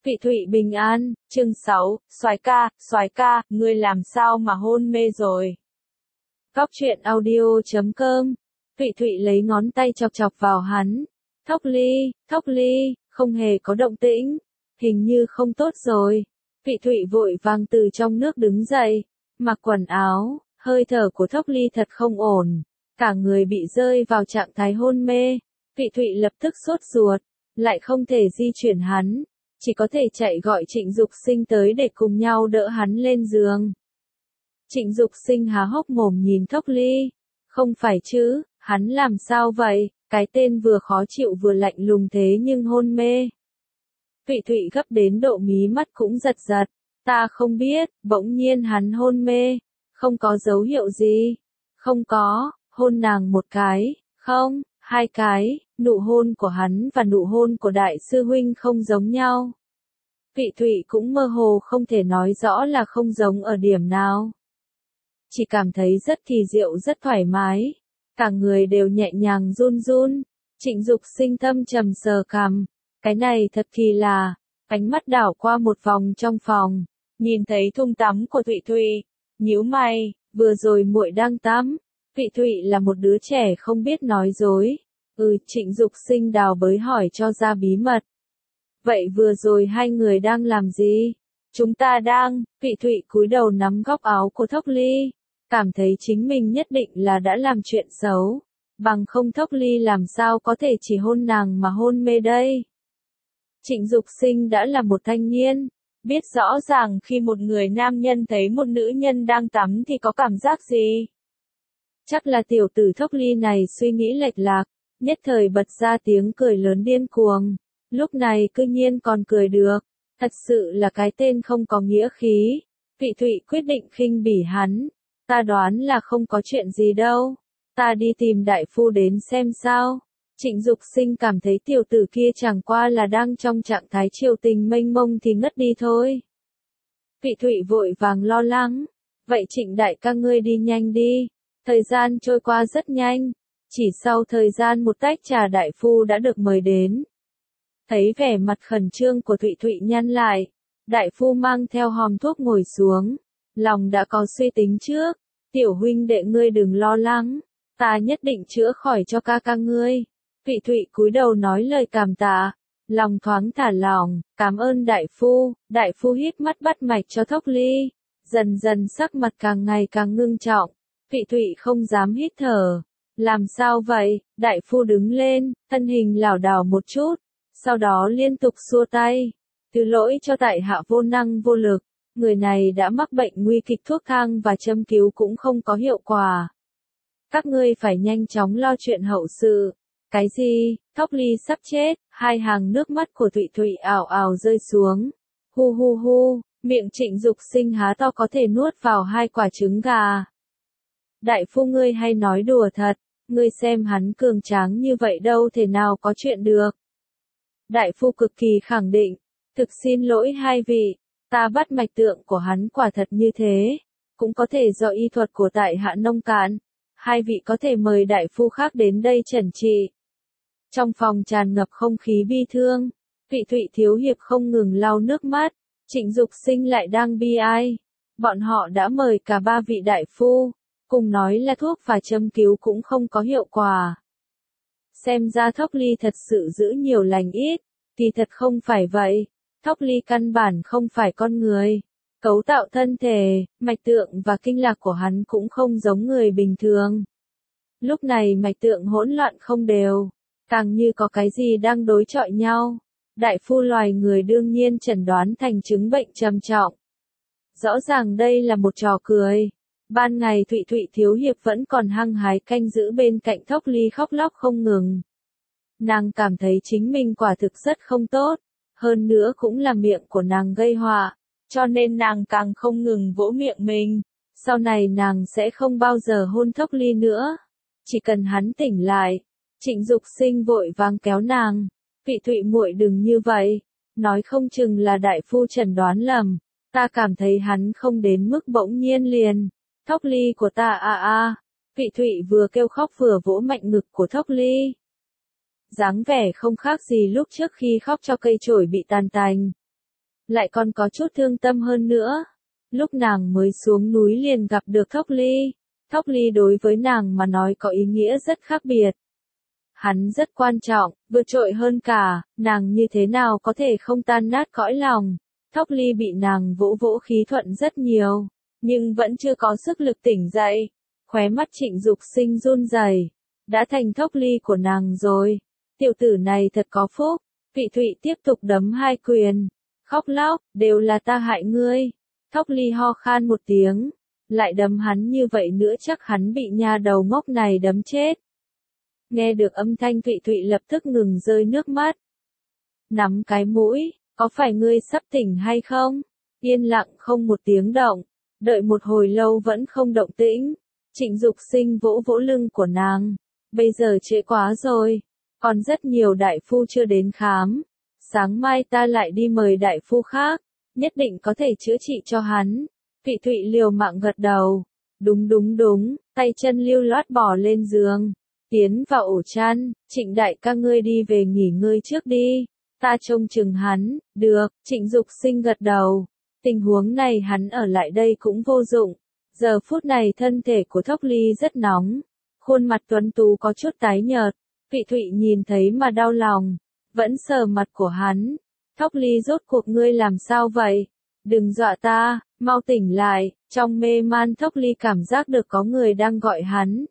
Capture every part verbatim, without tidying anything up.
Vị Thụy bình an, chương sáu, soái ca, soái ca, ngươi làm sao mà hôn mê rồi? Góc truyện audio chấm com. Vị Thụy lấy ngón tay chọc chọc vào hắn. Thốc Ly, Thốc Ly, không hề có động tĩnh, hình như không tốt rồi. Vị Thụy vội vàng từ trong nước đứng dậy, mặc quần áo, hơi thở của Thốc Ly thật không ổn, cả người bị rơi vào trạng thái hôn mê. Vị Thụy lập tức sốt ruột, lại không thể di chuyển hắn, chỉ có thể chạy gọi Trịnh Dục Sinh tới để cùng nhau đỡ hắn lên giường. Trịnh Dục Sinh há hốc mồm nhìn Thốc Ly, không phải chứ, hắn làm sao vậy, cái tên vừa khó chịu vừa lạnh lùng thế nhưng hôn mê. Vị Thụy gấp đến độ mí mắt cũng giật giật, ta không biết, bỗng nhiên hắn hôn mê, không có dấu hiệu gì, không có, hôn nàng một cái, không, hai cái, nụ hôn của hắn và nụ hôn của đại sư huynh không giống nhau. Vị Thụy cũng mơ hồ không thể nói rõ là không giống ở điểm nào. Chỉ cảm thấy rất kỳ diệu rất thoải mái, cả người đều nhẹ nhàng run run. Trịnh Dục Sinh thâm trầm sờ cằm, cái này thật kỳ lạ. Ánh mắt đảo qua một vòng trong phòng, nhìn thấy thung tắm của Thụy Thụy, nhíu mày, vừa rồi muội đang tắm. Vị Thụy là một đứa trẻ không biết nói dối. Ừ, Trịnh Dục Sinh đào bới hỏi cho ra bí mật. Vậy vừa rồi hai người đang làm gì? Chúng ta đang, Vị Thụy cúi đầu nắm góc áo của Thốc Ly, cảm thấy chính mình nhất định là đã làm chuyện xấu, bằng không Thốc Ly làm sao có thể chỉ hôn nàng mà hôn mê đây. Trịnh Dục Sinh đã là một thanh niên, biết rõ ràng khi một người nam nhân thấy một nữ nhân đang tắm thì có cảm giác gì. Chắc là tiểu tử Thốc Ly này suy nghĩ lệch lạc, nhất thời bật ra tiếng cười lớn điên cuồng, lúc này cư nhiên còn cười được, thật sự là cái tên không có nghĩa khí. Vị Thụy quyết định khinh bỉ hắn, ta đoán là không có chuyện gì đâu, ta đi tìm đại phu đến xem sao. Trịnh Dục Sinh cảm thấy tiểu tử kia chẳng qua là đang trong trạng thái triều tình mênh mông thì ngất đi thôi. Vị Thụy vội vàng lo lắng, vậy Trịnh đại ca ngươi đi nhanh đi, thời gian trôi qua rất nhanh, chỉ sau thời gian một tách trà đại phu đã được mời đến. Thấy vẻ mặt khẩn trương của Thụy Thụy nhăn lại, đại phu mang theo hòm thuốc ngồi xuống, lòng đã có suy tính trước, tiểu huynh đệ ngươi đừng lo lắng, ta nhất định chữa khỏi cho ca ca ngươi. Vị Thụy cúi đầu nói lời cảm tạ, lòng thoáng thả lỏng, cảm ơn đại phu. Đại phu hít mắt bắt mạch cho Thốc Ly, dần dần sắc mặt càng ngày càng ngưng trọng. Vị Thụy không dám hít thở, làm sao vậy? Đại phu đứng lên, thân hình lảo đảo một chút, sau đó liên tục xua tay, thứ lỗi cho tại hạ vô năng vô lực, người này đã mắc bệnh nguy kịch, thuốc thang và châm cứu cũng không có hiệu quả. Các ngươi phải nhanh chóng lo chuyện hậu sự. Cái gì? Thốc Ly sắp chết, hai hàng nước mắt của Thụy Thụy ảo ảo rơi xuống. Hu hu hu, miệng Trịnh Dục Sinh há to có thể nuốt vào hai quả trứng gà. Đại phu ngươi hay nói đùa thật, ngươi xem hắn cường tráng như vậy đâu thể nào có chuyện được. Đại phu cực kỳ khẳng định, thực xin lỗi hai vị, ta bắt mạch tượng của hắn quả thật như thế, cũng có thể do y thuật của tại hạ nông cạn, hai vị có thể mời đại phu khác đến đây chẩn trị. Trong phòng tràn ngập không khí bi thương, Vị Thụy thiếu hiệp không ngừng lau nước mắt, Trịnh Dục Sinh lại đang bi ai. Bọn họ đã mời cả ba vị đại phu, cùng nói là thuốc và châm cứu cũng không có hiệu quả. Xem ra Thốc Ly thật sự giữ nhiều lành ít, thì thật không phải vậy. Thốc Ly căn bản không phải con người. Cấu tạo thân thể, mạch tượng và kinh lạc của hắn cũng không giống người bình thường. Lúc này mạch tượng hỗn loạn không đều, càng như có cái gì đang đối chọi nhau. Đại phu loài người đương nhiên chẩn đoán thành chứng bệnh trầm trọng. Rõ ràng đây là một trò cười. Ban ngày Thụy Thụy thiếu hiệp vẫn còn hăng hái canh giữ bên cạnh Thốc Ly khóc lóc không ngừng. Nàng cảm thấy chính mình quả thực rất không tốt, hơn nữa cũng là miệng của nàng gây họa, cho nên nàng càng không ngừng vỗ miệng mình. Sau này nàng sẽ không bao giờ hôn Thốc Ly nữa, chỉ cần hắn tỉnh lại. Trịnh Dục Sinh vội vàng kéo nàng, Vị Thụy muội đừng như vậy, nói không chừng là đại phu chẩn đoán lầm, ta cảm thấy hắn không đến mức bỗng nhiên liền. Thốc Ly của ta a à a, à. Vị Thụy vừa kêu khóc vừa vỗ mạnh ngực của Thốc Ly. Dáng vẻ không khác gì lúc trước khi khóc cho cây chổi bị tàn tành. lại còn có chút thương tâm hơn nữa. Lúc nàng mới xuống núi liền gặp được Thốc Ly. Thốc Ly đối với nàng mà nói có ý nghĩa rất khác biệt. Hắn rất quan trọng, vượt trội hơn cả, nàng như thế nào có thể không tan nát cõi lòng. Thốc Ly bị nàng vỗ vỗ khí thuận rất nhiều, nhưng vẫn chưa có sức lực tỉnh dậy. Khóe mắt Trịnh Dục Sinh run rẩy, đã thành Thốc Ly của nàng rồi. Tiểu tử này thật có phúc. Vị Thụy tiếp tục đấm hai quyền, khóc lóc, đều là ta hại ngươi. Thốc Ly ho khan một tiếng, lại đấm hắn như vậy nữa chắc hắn bị nha đầu ngốc này đấm chết. Nghe được âm thanh Thụy Thụy lập tức ngừng rơi nước mắt. Nắm cái mũi, có phải ngươi sắp tỉnh hay không? Yên lặng không một tiếng động, đợi một hồi lâu vẫn không động tĩnh. Trịnh Dục Sinh vỗ vỗ lưng của nàng, bây giờ trễ quá rồi, còn rất nhiều đại phu chưa đến khám. Sáng mai ta lại đi mời đại phu khác, nhất định có thể chữa trị cho hắn. Thụy Thụy liều mạng gật đầu, đúng đúng đúng, tay chân lưu loát bỏ lên giường. Tiến vào ổ chăn, Trịnh đại ca ngươi đi về nghỉ ngơi trước đi, ta trông chừng hắn. Được, Trịnh Dục Sinh gật đầu, tình huống này hắn ở lại đây cũng vô dụng. Giờ phút này thân thể của Thốc Ly rất nóng, khuôn mặt tuấn tú có chút tái nhợt, Thụy Thụy nhìn thấy mà đau lòng, vẫn sờ mặt của hắn. Thốc Ly rốt cuộc ngươi làm sao vậy? Đừng dọa ta, mau tỉnh lại. Trong mê man Thốc Ly cảm giác được có người đang gọi hắn.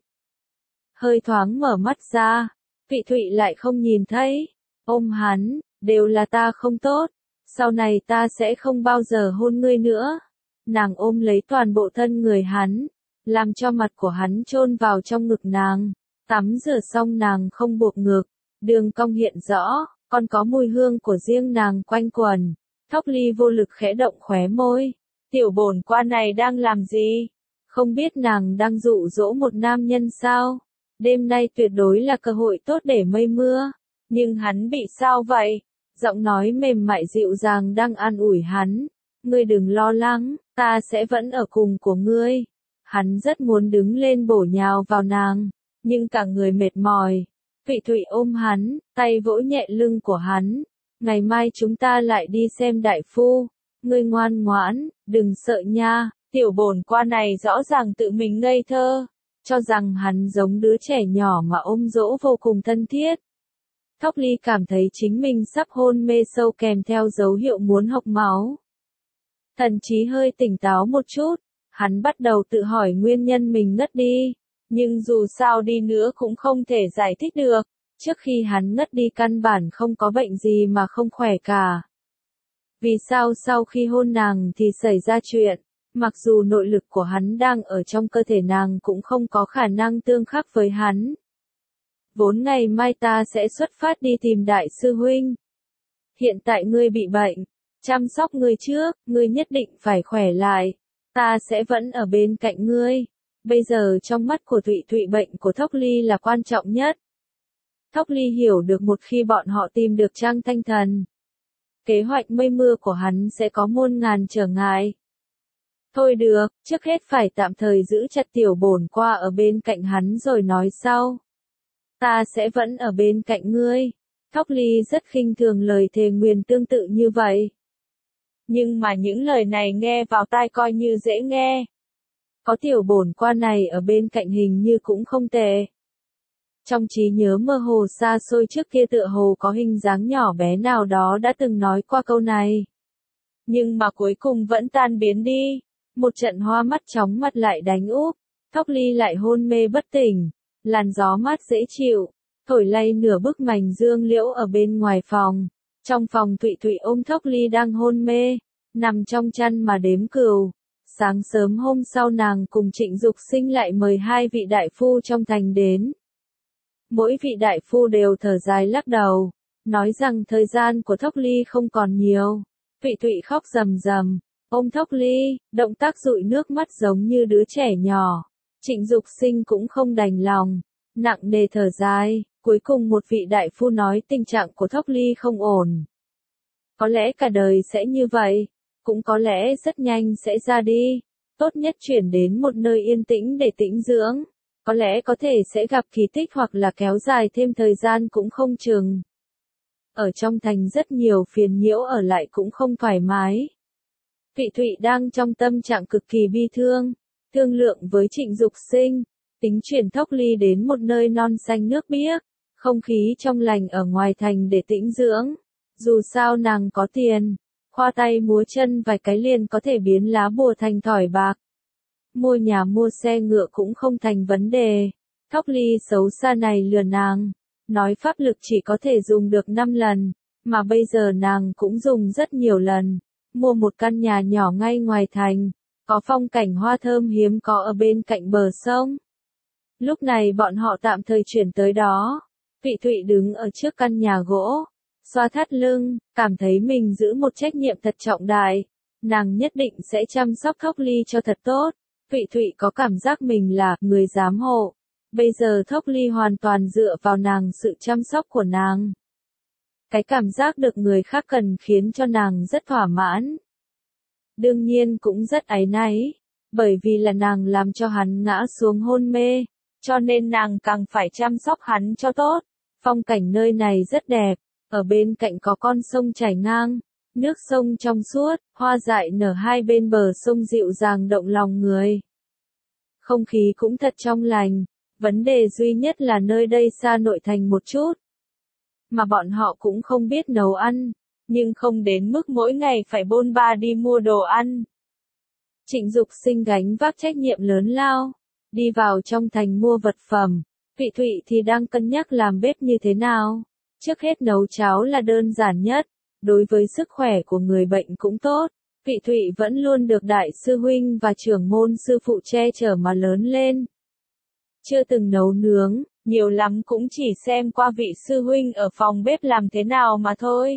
Hơi thoáng mở mắt ra, Thụy Thụy lại không nhìn thấy, ôm hắn, đều là ta không tốt, sau này ta sẽ không bao giờ hôn ngươi nữa. Nàng ôm lấy toàn bộ thân người hắn, làm cho mặt của hắn chôn vào trong ngực nàng. Tắm rửa xong nàng không buộc ngực, đường cong hiện rõ, còn có mùi hương của riêng nàng quanh quần. Thốc Ly vô lực khẽ động khóe môi, tiểu bổn qua này đang làm gì? Không biết nàng đang dụ dỗ một nam nhân sao? Đêm nay tuyệt đối là cơ hội tốt để mây mưa. Nhưng hắn bị sao vậy? Giọng nói mềm mại dịu dàng đang an ủi hắn. Ngươi đừng lo lắng, ta sẽ vẫn ở cùng của ngươi. Hắn rất muốn đứng lên bổ nhào vào nàng, nhưng cả người mệt mỏi. Thụy Thụy ôm hắn, tay vỗ nhẹ lưng của hắn. Ngày mai chúng ta lại đi xem đại phu. Ngươi ngoan ngoãn, đừng sợ nha. Tiểu bổn qua này rõ ràng tự mình ngây thơ, cho rằng hắn giống đứa trẻ nhỏ mà ôm dỗ vô cùng thân thiết. Thốc Ly cảm thấy chính mình sắp hôn mê sâu kèm theo dấu hiệu muốn hộc máu. Thần trí hơi tỉnh táo một chút, hắn bắt đầu tự hỏi nguyên nhân mình ngất đi, nhưng dù sao đi nữa cũng không thể giải thích được. Trước khi hắn ngất đi căn bản không có bệnh gì mà không khỏe cả. Vì sao sau khi hôn nàng thì xảy ra chuyện? Mặc dù nội lực của hắn đang ở trong cơ thể nàng cũng không có khả năng tương khắc với hắn. Vốn ngày mai ta sẽ xuất phát đi tìm đại sư huynh. Hiện tại ngươi bị bệnh, chăm sóc ngươi trước, ngươi nhất định phải khỏe lại. Ta sẽ vẫn ở bên cạnh ngươi. Bây giờ trong mắt của Thụy Thụy bệnh của Thốc Ly là quan trọng nhất. Thốc Ly hiểu được một khi bọn họ tìm được Trang Thanh Thần, kế hoạch mây mưa của hắn sẽ có muôn ngàn trở ngại. Thôi được, trước hết phải tạm thời giữ chặt tiểu bổn qua ở bên cạnh hắn rồi nói sau. Ta sẽ vẫn ở bên cạnh ngươi. Thốc Ly rất khinh thường lời thề nguyền tương tự như vậy. Nhưng mà những lời này nghe vào tai coi như dễ nghe. Có tiểu bổn qua này ở bên cạnh hình như cũng không tệ. Trong trí nhớ mơ hồ xa xôi trước kia tựa hồ có hình dáng nhỏ bé nào đó đã từng nói qua câu này. Nhưng mà cuối cùng vẫn tan biến đi. Một trận hoa mắt chóng mặt lại đánh úp. Thốc Ly lại hôn mê bất tỉnh. Làn gió mát dễ chịu, thổi lay nửa bức mảnh dương liễu ở bên ngoài phòng. Trong phòng Thụy Thụy ôm Thốc Ly đang hôn mê, nằm trong chăn mà đếm cừu. Sáng sớm hôm sau nàng cùng Trịnh Dục Sinh lại mời hai vị đại phu trong thành đến. Mỗi vị đại phu đều thở dài lắc đầu, nói rằng thời gian của Thốc Ly không còn nhiều. Thụy Thụy khóc rầm rầm, ôm Thốc Ly, động tác dụi nước mắt giống như đứa trẻ nhỏ. Trịnh Dục Sinh cũng không đành lòng, nặng nề thở dài. Cuối cùng một vị đại phu nói tình trạng của Thốc Ly không ổn. Có lẽ cả đời sẽ như vậy, cũng có lẽ rất nhanh sẽ ra đi. Tốt nhất chuyển đến một nơi yên tĩnh để tĩnh dưỡng. Có lẽ có thể sẽ gặp kỳ tích hoặc là kéo dài thêm thời gian cũng không chừng. ở trong thành rất nhiều phiền nhiễu ở lại cũng không thoải mái. Vị Thụy đang trong tâm trạng cực kỳ bi thương, thương lượng với Trịnh Dục Sinh, tính chuyển Thốc Ly đến một nơi non xanh nước biếc, không khí trong lành ở ngoài thành để tĩnh dưỡng. Dù sao nàng có tiền, khoa tay múa chân vài cái liền có thể biến lá bùa thành thỏi bạc. Mua nhà mua xe ngựa cũng không thành vấn đề. Thốc Ly xấu xa này lừa nàng, nói pháp lực chỉ có thể dùng được năm lần, mà bây giờ nàng cũng dùng rất nhiều lần. Mua một căn nhà nhỏ ngay ngoài thành, có phong cảnh hoa thơm hiếm có ở bên cạnh bờ sông. Lúc này bọn họ tạm thời chuyển tới đó. Vị Thụy đứng ở trước căn nhà gỗ, xoa thắt lưng, cảm thấy mình giữ một trách nhiệm thật trọng đại. Nàng nhất định sẽ chăm sóc Thốc Ly cho thật tốt. Vị Thụy có cảm giác mình là người giám hộ. Bây giờ Thốc Ly hoàn toàn dựa vào nàng, sự chăm sóc của nàng. Cái cảm giác được người khác cần khiến cho nàng rất thỏa mãn. Đương nhiên cũng rất áy náy, bởi vì là nàng làm cho hắn ngã xuống hôn mê, cho nên nàng càng phải chăm sóc hắn cho tốt. Phong cảnh nơi này rất đẹp, ở bên cạnh có con sông chảy ngang, nước sông trong suốt, hoa dại nở hai bên bờ sông dịu dàng động lòng người. Không khí cũng thật trong lành, vấn đề duy nhất là nơi đây xa nội thành một chút. Mà bọn họ cũng không biết nấu ăn, nhưng không đến mức mỗi ngày phải bôn ba đi mua đồ ăn. Trịnh Dục Sinh gánh vác trách nhiệm lớn lao, đi vào trong thành mua vật phẩm. Vị Thụy thì đang cân nhắc làm bếp như thế nào. Trước hết nấu cháo là đơn giản nhất, đối với sức khỏe của người bệnh cũng tốt. Vị Thụy vẫn luôn được đại sư huynh và trưởng môn sư phụ che chở mà lớn lên. Chưa từng nấu nướng, nhiều lắm cũng chỉ xem qua vị sư huynh ở phòng bếp làm thế nào mà thôi.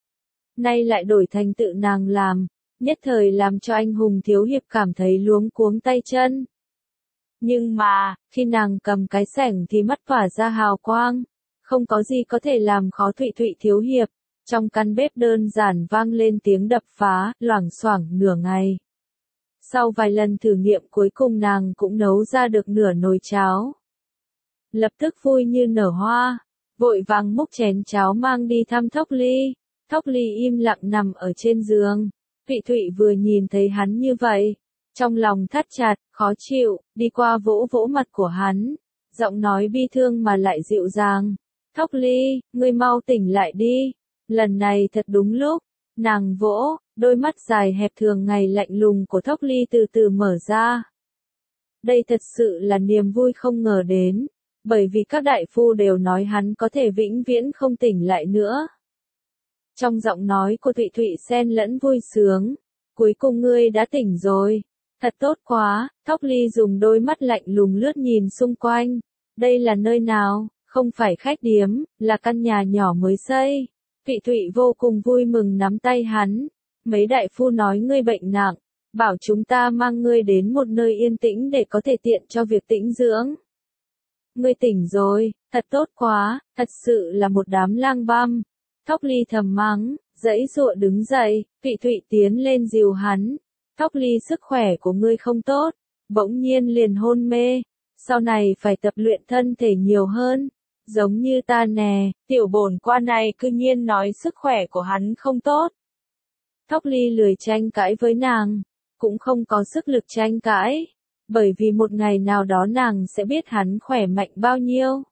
Nay lại đổi thành tự nàng làm, nhất thời làm cho anh hùng thiếu hiệp cảm thấy luống cuống tay chân. Nhưng mà, khi nàng cầm cái xẻng thì mắt tỏa ra hào quang, không có gì có thể làm khó Thụy Thụy thiếu hiệp. Trong căn bếp đơn giản vang lên tiếng đập phá, loảng xoảng nửa ngày. Sau vài lần thử nghiệm cuối cùng nàng cũng nấu ra được nửa nồi cháo. Lập tức vui như nở hoa, vội vàng múc chén cháo mang đi thăm Thốc Ly. Thốc Ly im lặng nằm ở trên giường. Vị Thụy vừa nhìn thấy hắn như vậy, trong lòng thắt chặt, khó chịu, đi qua vỗ vỗ mặt của hắn, giọng nói bi thương mà lại dịu dàng. Thốc Ly, ngươi mau tỉnh lại đi. Lần này thật đúng lúc, nàng vỗ, đôi mắt dài hẹp thường ngày lạnh lùng của Thốc Ly từ từ mở ra. Đây thật sự là niềm vui không ngờ đến, bởi vì các đại phu đều nói hắn có thể vĩnh viễn không tỉnh lại nữa. Trong giọng nói của Thụy Thụy xen lẫn vui sướng, cuối cùng ngươi đã tỉnh rồi, thật tốt quá. Thốc Ly dùng đôi mắt lạnh lùng lướt nhìn xung quanh, đây là nơi nào, không phải khách điếm, là căn nhà nhỏ mới xây. Vị Thụy vô cùng vui mừng nắm tay hắn. Mấy đại phu nói ngươi bệnh nặng, bảo chúng ta mang ngươi đến một nơi yên tĩnh để có thể tiện cho việc tĩnh dưỡng. Ngươi tỉnh rồi, thật tốt quá, thật sự là một đám lang băm. Thốc Ly thầm mắng, giãy giụa đứng dậy. Vị Thụy tiến lên dìu hắn. Thốc Ly, sức khỏe của ngươi không tốt, bỗng nhiên liền hôn mê. Sau này phải tập luyện thân thể nhiều hơn. Giống như ta nè, tiểu bổn qua này cư nhiên nói sức khỏe của hắn không tốt. Thốc Ly lười tranh cãi với nàng, cũng không có sức lực tranh cãi, bởi vì một ngày nào đó nàng sẽ biết hắn khỏe mạnh bao nhiêu.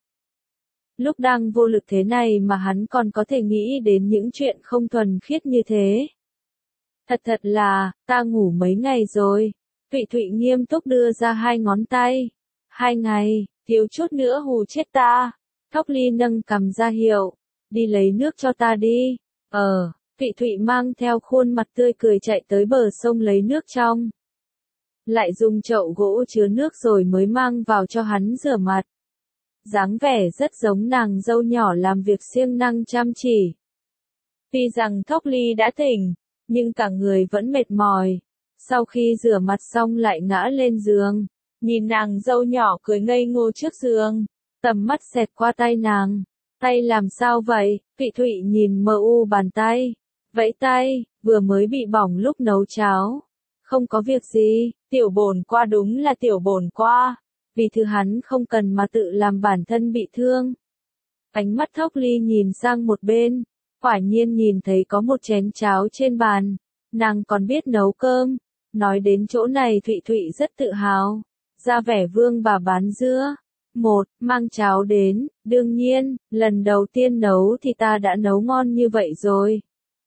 Lúc đang vô lực thế này mà hắn còn có thể nghĩ đến những chuyện không thuần khiết như thế. Thật thật là, ta ngủ mấy ngày rồi. Vị Thụy nghiêm túc đưa ra hai ngón tay. Hai ngày, thiếu chút nữa hù chết ta. Thốc Ly nâng cằm ra hiệu, đi lấy nước cho ta đi. Ờ, Vị Thụy mang theo khuôn mặt tươi cười chạy tới bờ sông lấy nước trong. Lại dùng chậu gỗ chứa nước rồi mới mang vào cho hắn rửa mặt. Dáng vẻ rất giống nàng dâu nhỏ làm việc siêng năng chăm chỉ. Tuy rằng Thốc Ly đã tỉnh, nhưng cả người vẫn mệt mỏi. Sau khi rửa mặt xong lại ngã lên giường, nhìn nàng dâu nhỏ cười ngây ngô trước giường. Tầm mắt xẹt qua tay nàng. Tay làm sao vậy? Vị Thụy nhìn mờ u bàn tay. Vẫy tay, vừa mới bị bỏng lúc nấu cháo. Không có việc gì, tiểu bổn qua đúng là tiểu bổn qua. Vì thứ hắn không cần mà tự làm bản thân bị thương. Ánh mắt Thốc Ly nhìn sang một bên. Quả nhiên nhìn thấy có một chén cháo trên bàn, nàng còn biết nấu cơm. Nói đến chỗ này Thụy Thụy rất tự hào, ra vẻ vương bà bán dưa. Một, mang cháo đến, đương nhiên, lần đầu tiên nấu thì ta đã nấu ngon như vậy rồi.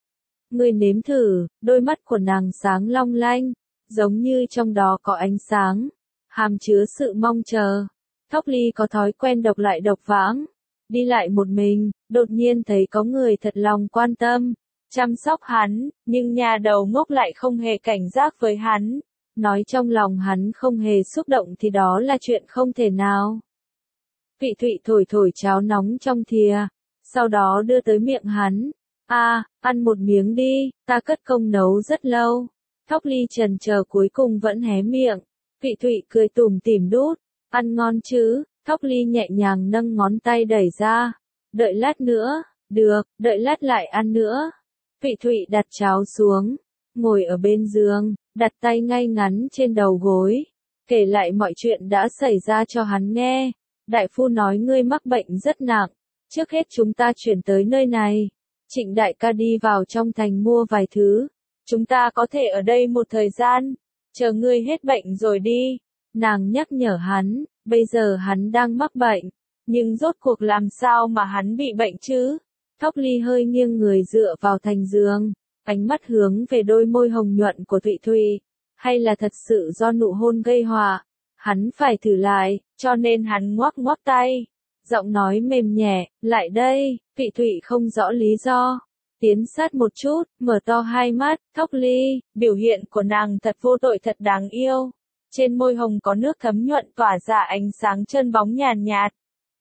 Ngươi nếm thử, đôi mắt của nàng sáng long lanh, giống như trong đó có ánh sáng, hàm chứa sự mong chờ. Thóc Ly có thói quen độc lại độc vãng, đi lại một mình, đột nhiên thấy có người thật lòng quan tâm, chăm sóc hắn, nhưng nhà đầu ngốc lại không hề cảnh giác với hắn. Nói trong lòng hắn không hề xúc động thì đó là chuyện không thể nào. Thụy Thụy thổi thổi cháo nóng trong thìa, sau đó đưa tới miệng hắn. A, à, ăn một miếng đi, ta cất công nấu rất lâu. Thóc Ly chần chờ cuối cùng vẫn hé miệng. Thụy Thụy cười tủm tỉm đút, ăn ngon chứ? Thóc Ly nhẹ nhàng nâng ngón tay đẩy ra. Đợi lát nữa, được, đợi lát lại ăn nữa. Thụy Thụy đặt cháo xuống, ngồi ở bên giường, đặt tay ngay ngắn trên đầu gối, kể lại mọi chuyện đã xảy ra cho hắn nghe. Đại phu nói ngươi mắc bệnh rất nặng, trước hết chúng ta chuyển tới nơi này. Trịnh đại ca đi vào trong thành mua vài thứ, chúng ta có thể ở đây một thời gian, chờ ngươi hết bệnh rồi đi. Nàng nhắc nhở hắn, bây giờ hắn đang mắc bệnh, nhưng rốt cuộc làm sao mà hắn bị bệnh chứ? Thóc Ly hơi nghiêng người dựa vào thành giường, ánh mắt hướng về đôi môi hồng nhuận của Thụy Thụy, hay là thật sự do nụ hôn gây họa? Hắn phải thử lại, cho nên hắn ngoắc ngoắc tay, giọng nói mềm nhẹ, lại đây. Thụy Thụy không rõ lý do, tiến sát một chút, mở to hai mắt. Thóc Ly, biểu hiện của nàng thật vô tội thật đáng yêu. Trên môi hồng có nước thấm nhuận tỏa ra ánh sáng chân bóng nhàn nhạt.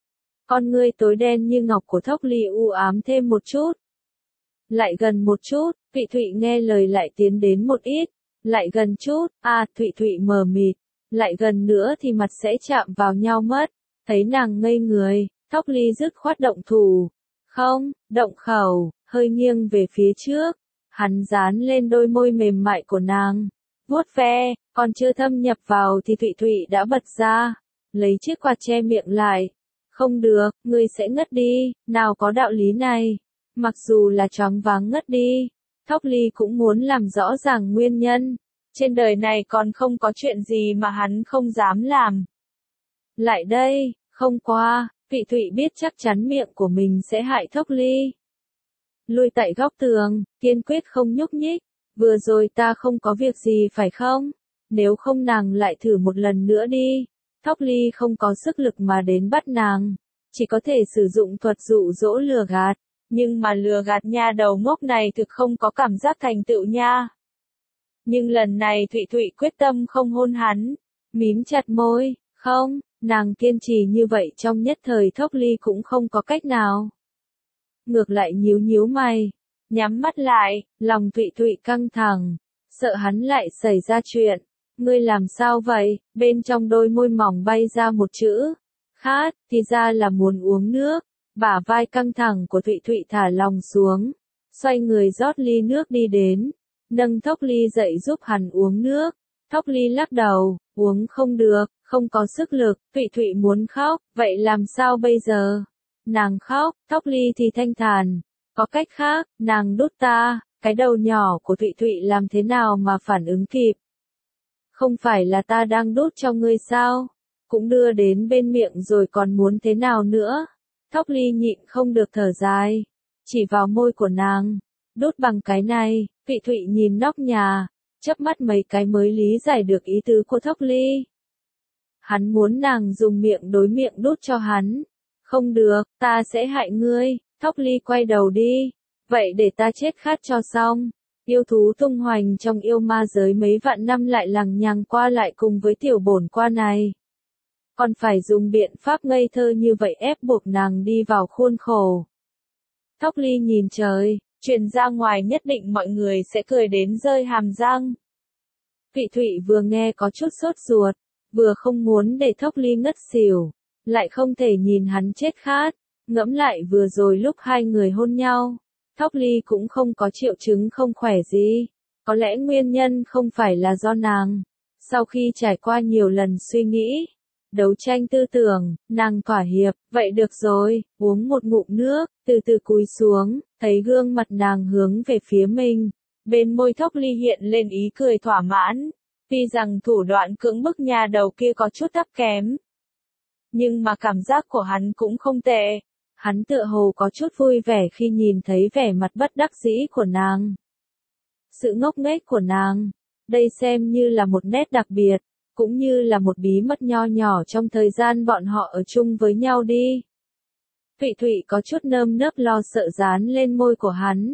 Con ngươi tối đen như ngọc của Thóc Ly u ám thêm một chút. Lại gần một chút, Thụy Thụy nghe lời lại tiến đến một ít. Lại gần chút, à, Thụy Thụy mờ mịt. Lại gần nữa thì mặt sẽ chạm vào nhau mất. Thấy nàng ngây người, Thóc Ly dứt khoát động thủ. Không, động khẩu, hơi nghiêng về phía trước. Hắn dán lên đôi môi mềm mại của nàng. Vuốt ve, còn chưa thâm nhập vào thì Thụy Thụy đã bật ra. Lấy chiếc quạt che miệng lại. Không được, ngươi sẽ ngất đi, nào có đạo lý này. Mặc dù là choáng váng ngất đi, Thóc Ly cũng muốn làm rõ ràng nguyên nhân. Trên đời này còn không có chuyện gì mà hắn không dám làm. Lại đây, không qua, Thụy Thụy biết chắc chắn miệng của mình sẽ hại Thóc Ly. Lui tại góc tường, kiên quyết không nhúc nhích. Vừa rồi ta không có việc gì phải không? Nếu không nàng lại thử một lần nữa đi. Thóc Ly không có sức lực mà đến bắt nàng, chỉ có thể sử dụng thuật dụ dỗ lừa gạt. Nhưng mà lừa gạt nha đầu ngốc này thực không có cảm giác thành tựu nha. Nhưng lần này Thụy Thụy quyết tâm không hôn hắn, mím chặt môi, không, nàng kiên trì như vậy trong nhất thời Thóc Ly cũng không có cách nào. Ngược lại nhíu nhíu mày, nhắm mắt lại, lòng Thụy Thụy căng thẳng, sợ hắn lại xảy ra chuyện. Ngươi làm sao vậy? Bên trong đôi môi mỏng bay ra một chữ. Khát, thì ra là muốn uống nước. Bả vai căng thẳng của Thụy Thụy thả lòng xuống. Xoay người rót ly nước đi đến. Nâng Thóc Ly dậy giúp hắn uống nước. Thóc Ly lắc đầu, uống không được, không có sức lực. Thụy Thụy muốn khóc, vậy làm sao bây giờ? Nàng khóc, Thóc Ly thì thanh thản. Có cách khác, nàng đút ta. Cái đầu nhỏ của Thụy Thụy làm thế nào mà phản ứng kịp? Không phải là ta đang đút cho ngươi sao? Cũng đưa đến bên miệng rồi còn muốn thế nào nữa? Thóc Ly nhịn không được thở dài, chỉ vào môi của nàng, đút bằng cái này. Thụy Thụy nhìn nóc nhà, chớp mắt mấy cái mới lý giải được ý tứ của Thóc Ly. Hắn muốn nàng dùng miệng đối miệng đút cho hắn. Không được, ta sẽ hại ngươi. Thóc Ly quay đầu đi. Vậy để ta chết khát cho xong. Yêu thú tung hoành trong yêu ma giới mấy vạn năm lại lằng nhằng qua lại cùng với tiểu bổn qua này. Còn phải dùng biện pháp ngây thơ như vậy ép buộc nàng đi vào khuôn khổ. Thóc Ly nhìn trời, truyền ra ngoài nhất định mọi người sẽ cười đến rơi hàm răng. Thụy Thụy vừa nghe có chút sốt ruột, vừa không muốn để Thóc Ly ngất xỉu, lại không thể nhìn hắn chết khát. Ngẫm lại vừa rồi lúc hai người hôn nhau, Thóc Ly cũng không có triệu chứng không khỏe gì. Có lẽ nguyên nhân không phải là do nàng. Sau khi trải qua nhiều lần suy nghĩ, đấu tranh tư tưởng, nàng thỏa hiệp, vậy được rồi, uống một ngụm nước, từ từ cúi xuống, thấy gương mặt nàng hướng về phía mình, bên môi Thốc Ly hiện lên ý cười thỏa mãn, tuy rằng thủ đoạn cưỡng bức nhà đầu kia có chút thấp kém, nhưng mà cảm giác của hắn cũng không tệ, hắn tựa hồ có chút vui vẻ khi nhìn thấy vẻ mặt bất đắc dĩ của nàng. Sự ngốc nghếch của nàng, đây xem như là một nét đặc biệt, cũng như là một bí mật nho nhỏ trong thời gian bọn họ ở chung với nhau đi. Thụy Thụy có chút nơm nớp lo sợ dán lên môi của hắn,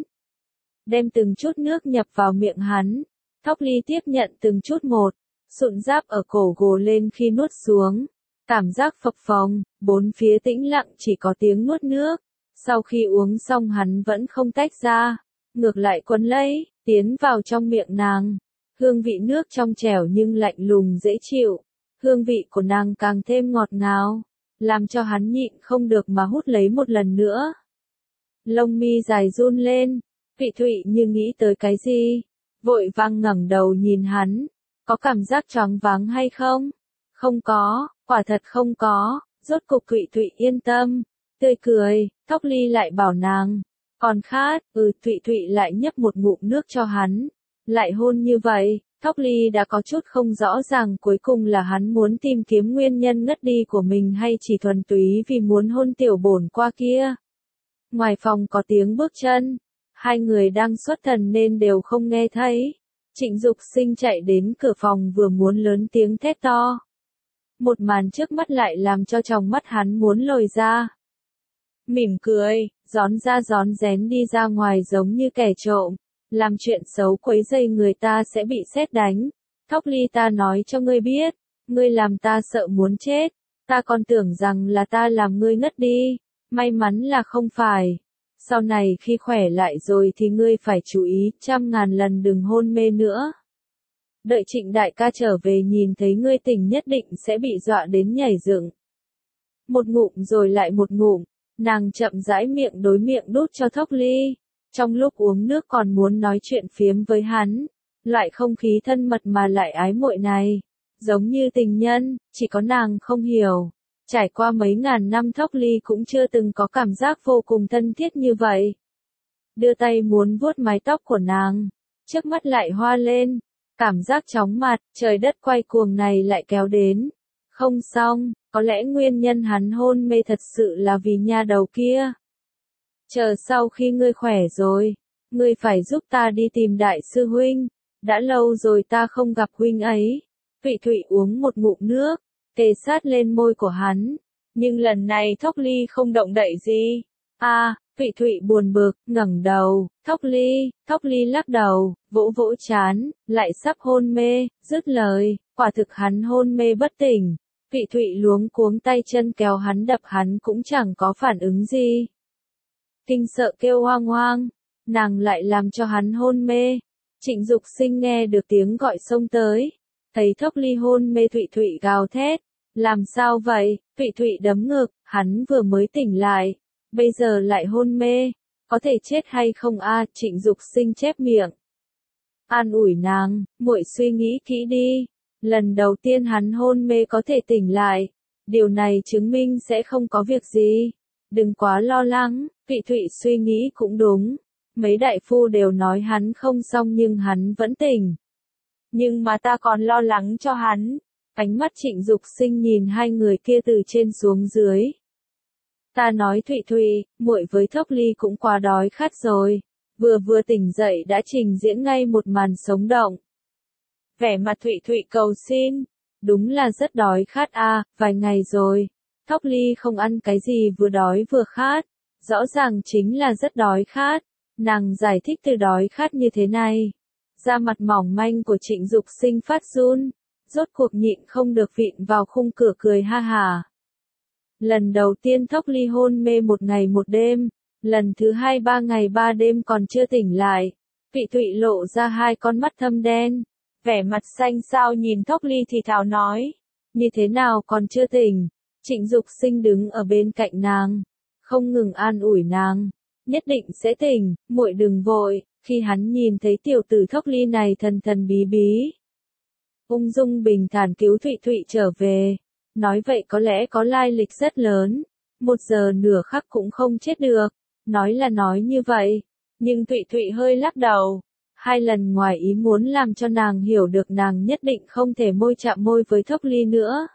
đem từng chút nước nhập vào miệng hắn, Thốc Ly tiếp nhận từng chút một, sụn giáp ở cổ gồ lên khi nuốt xuống, cảm giác phập phồng, bốn phía tĩnh lặng chỉ có tiếng nuốt nước, sau khi uống xong hắn vẫn không tách ra, ngược lại quấn lấy, tiến vào trong miệng nàng. Hương vị nước trong trẻo nhưng lạnh lùng dễ chịu, hương vị của nàng càng thêm ngọt ngào, làm cho hắn nhịn không được mà hút lấy một lần nữa. Lông mi dài run lên, Thụy Thụy như nghĩ tới cái gì, vội vàng ngẩng đầu nhìn hắn, có cảm giác choáng váng hay không? Không có, quả thật không có, rốt cục Thụy Thụy yên tâm, tươi cười, Thốc Ly lại bảo nàng, còn khát, ừ Thụy Thụy lại nhấp một ngụm nước cho hắn. Lại hôn như vậy, Thốc Ly đã có chút không rõ ràng cuối cùng là hắn muốn tìm kiếm nguyên nhân ngất đi của mình hay chỉ thuần túy vì muốn hôn tiểu bổn qua kia. Ngoài phòng có tiếng bước chân, hai người đang xuất thần nên đều không nghe thấy. Trịnh Dục Sinh chạy đến cửa phòng vừa muốn lớn tiếng thét to. Một màn trước mắt lại làm cho tròng mắt hắn muốn lồi ra. Mỉm cười, gión ra gión rén đi ra ngoài giống như kẻ trộm. Làm chuyện xấu quấy rầy người ta sẽ bị sét đánh. Thốc Ly ta nói cho ngươi biết, ngươi làm ta sợ muốn chết, ta còn tưởng rằng là ta làm ngươi ngất đi, may mắn là không phải. Sau này khi khỏe lại rồi thì ngươi phải chú ý, trăm ngàn lần đừng hôn mê nữa. Đợi Trịnh đại ca trở về nhìn thấy ngươi tỉnh nhất định sẽ bị dọa đến nhảy dựng. Một ngụm rồi lại một ngụm, nàng chậm rãi miệng đối miệng đút cho Thốc Ly. Trong lúc uống nước còn muốn nói chuyện phiếm với hắn, loại không khí thân mật mà lại ái muội này, giống như tình nhân, chỉ có nàng không hiểu. Trải qua mấy ngàn năm Thốc Ly cũng chưa từng có cảm giác vô cùng thân thiết như vậy. Đưa tay muốn vuốt mái tóc của nàng, trước mắt lại hoa lên, cảm giác chóng mặt, trời đất quay cuồng này lại kéo đến. Không xong, có lẽ nguyên nhân hắn hôn mê thật sự là vì nha đầu kia. Chờ sau khi ngươi khỏe rồi, ngươi phải giúp ta đi tìm đại sư huynh, đã lâu rồi ta không gặp huynh ấy. Thụy Thụy uống một ngụm nước, kề sát lên môi của hắn, nhưng lần này Thốc Ly không động đậy gì. A, à, Thụy Thụy buồn bực, ngẩng đầu, Thốc Ly, Thốc Ly lắc đầu, vỗ vỗ chán, lại sắp hôn mê, dứt lời, quả thực hắn hôn mê bất tỉnh. Thụy Thụy luống cuống tay chân kéo hắn đập hắn cũng chẳng có phản ứng gì. Kinh sợ kêu hoang hoang, nàng lại làm cho hắn hôn mê. Trịnh Dục Sinh nghe được tiếng gọi xông tới, thấy Thốc Ly hôn mê Thụy Thụy gào thét, làm sao vậy? Thụy Thụy đấm ngực, hắn vừa mới tỉnh lại, bây giờ lại hôn mê, có thể chết hay không a? À, Trịnh Dục Sinh chép miệng, an ủi nàng, muội suy nghĩ kỹ đi, lần đầu tiên hắn hôn mê có thể tỉnh lại, điều này chứng minh sẽ không có việc gì. Đừng quá lo lắng, Thụy Thụy suy nghĩ cũng đúng. Mấy đại phu đều nói hắn không xong nhưng hắn vẫn tỉnh. Nhưng mà ta còn lo lắng cho hắn. Ánh mắt Trịnh Dục Sinh nhìn hai người kia từ trên xuống dưới. Ta nói Thụy Thụy, muội với Thốc Ly cũng quá đói khát rồi. Vừa vừa tỉnh dậy đã trình diễn ngay một màn sống động. Vẻ mặt Thụy Thụy cầu xin. Đúng là rất đói khát a, à, vài ngày rồi. Thốc Ly không ăn cái gì vừa đói vừa khát, rõ ràng chính là rất đói khát. Nàng giải thích từ đói khát như thế này. Da mặt mỏng manh của Trịnh Dục Sinh phát run, rốt cuộc nhịn không được vịn vào khung cửa cười ha hả. Lần đầu tiên Thốc Ly hôn mê một ngày một đêm, lần thứ hai ba ngày ba đêm còn chưa tỉnh lại. Thụy Thụy lộ ra hai con mắt thâm đen, vẻ mặt xanh xao nhìn Thốc Ly thì thào nói, như thế nào còn chưa tỉnh? Trịnh Dục Sinh đứng ở bên cạnh nàng, không ngừng an ủi nàng, nhất định sẽ tỉnh, muội đừng vội. Khi hắn nhìn thấy tiểu tử Thốc Ly này thần thần bí bí, ung dung bình thản cứu Thụy Thụy trở về, Nói vậy có lẽ có lai lịch rất lớn, một giờ nửa khắc cũng không chết được. Nói là nói như vậy, nhưng Thụy Thụy hơi lắc đầu. Hai lần ngoài ý muốn làm cho nàng hiểu được nàng nhất định không thể môi chạm môi với Thốc Ly nữa.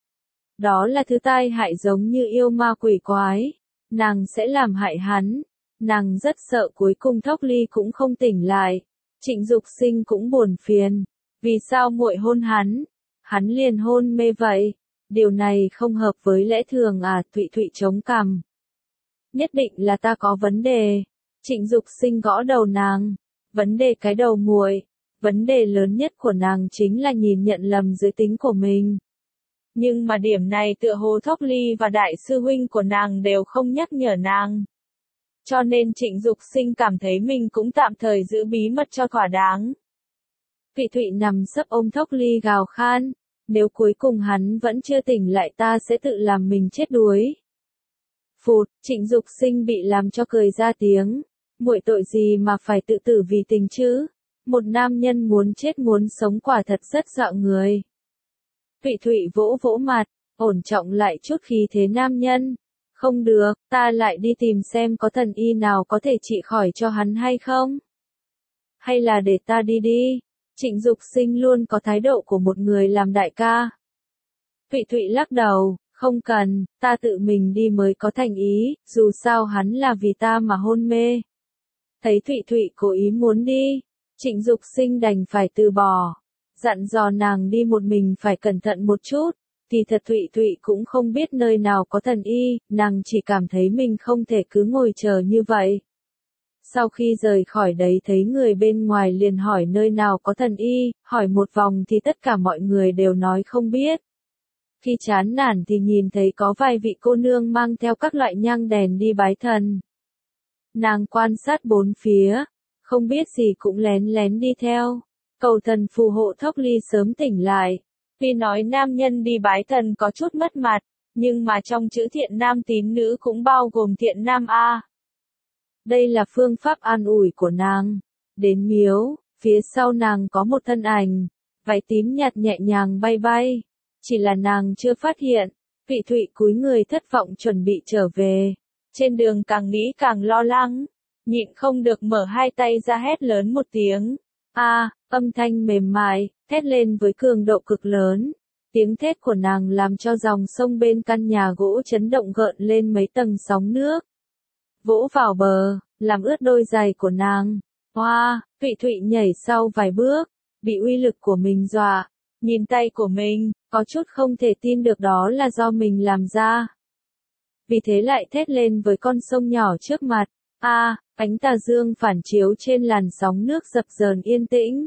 Đó là thứ tai hại giống như yêu ma quỷ quái. Nàng sẽ làm hại hắn. Nàng rất sợ cuối cùng Thốc Ly cũng không tỉnh lại. Trịnh Dục Sinh cũng buồn phiền. Vì sao muội hôn hắn? Hắn liền hôn mê vậy. Điều này không hợp với lẽ thường à? Thụy Thụy chống cằm. Nhất định là ta có vấn đề. Trịnh Dục Sinh gõ đầu nàng. Vấn đề cái đầu muội. Vấn đề lớn nhất của nàng chính là nhìn nhận lầm giới tính của mình. Nhưng mà điểm này tựa hồ Thốc Ly và đại sư huynh của nàng đều không nhắc nhở nàng. Cho nên Trịnh Dục Sinh cảm thấy mình cũng tạm thời giữ bí mật cho thỏa đáng. Thụy Thụy nằm sấp ôm Thốc Ly gào khan. Nếu cuối cùng hắn vẫn chưa tỉnh lại ta sẽ tự làm mình chết đuối. Phụt, Trịnh Dục Sinh bị làm cho cười ra tiếng. Muội tội gì mà phải tự tử vì tình chứ? Một nam nhân muốn chết muốn sống quả thật rất dọa người. Thụy Thụy vỗ vỗ mặt, ổn trọng lại chút khí thế nam nhân. Không được, ta lại đi tìm xem có thần y nào có thể trị khỏi cho hắn hay không? Hay là để ta đi đi? Trịnh Dục Sinh luôn có thái độ của một người làm đại ca. Thụy Thụy lắc đầu, không cần, ta tự mình đi mới có thành ý, dù sao hắn là vì ta mà hôn mê. Thấy Thụy Thụy cố ý muốn đi, Trịnh Dục Sinh đành phải từ bỏ. Dặn dò nàng đi một mình phải cẩn thận một chút, thì thật Thụy Thụy cũng không biết nơi nào có thần y, nàng chỉ cảm thấy mình không thể cứ ngồi chờ như vậy. Sau khi rời khỏi đấy thấy người bên ngoài liền hỏi nơi nào có thần y, hỏi một vòng thì tất cả mọi người đều nói không biết. Khi chán nản thì nhìn thấy có vài vị cô nương mang theo các loại nhang đèn đi bái thần. Nàng quan sát bốn phía, không biết gì cũng lén lén đi theo. Cầu thần phù hộ Thốc Ly sớm tỉnh lại. Tuy nói nam nhân đi bái thần có chút mất mặt, nhưng mà trong chữ thiện nam tín nữ cũng bao gồm thiện nam A. Đây là phương pháp an ủi của nàng. Đến miếu, phía sau nàng có một thân ảnh, váy tím nhạt nhẹ nhàng bay bay. Chỉ là nàng chưa phát hiện. Thụy Thụy cúi người thất vọng chuẩn bị trở về. Trên đường càng nghĩ càng lo lắng, nhịn không được mở hai tay ra hét lớn một tiếng. A, à, âm thanh mềm mại, thét lên với cường độ cực lớn. Tiếng thét của nàng làm cho dòng sông bên căn nhà gỗ chấn động gợn lên mấy tầng sóng nước. Vỗ vào bờ, làm ướt đôi giày của nàng. Hoa, wow, Thụy Thụy nhảy sau vài bước, bị uy lực của mình dọa. Nhìn tay của mình, có chút không thể tin được đó là do mình làm ra. Vì thế lại thét lên với con sông nhỏ trước mặt. A, à, ánh tà dương phản chiếu trên làn sóng nước dập dờn yên tĩnh.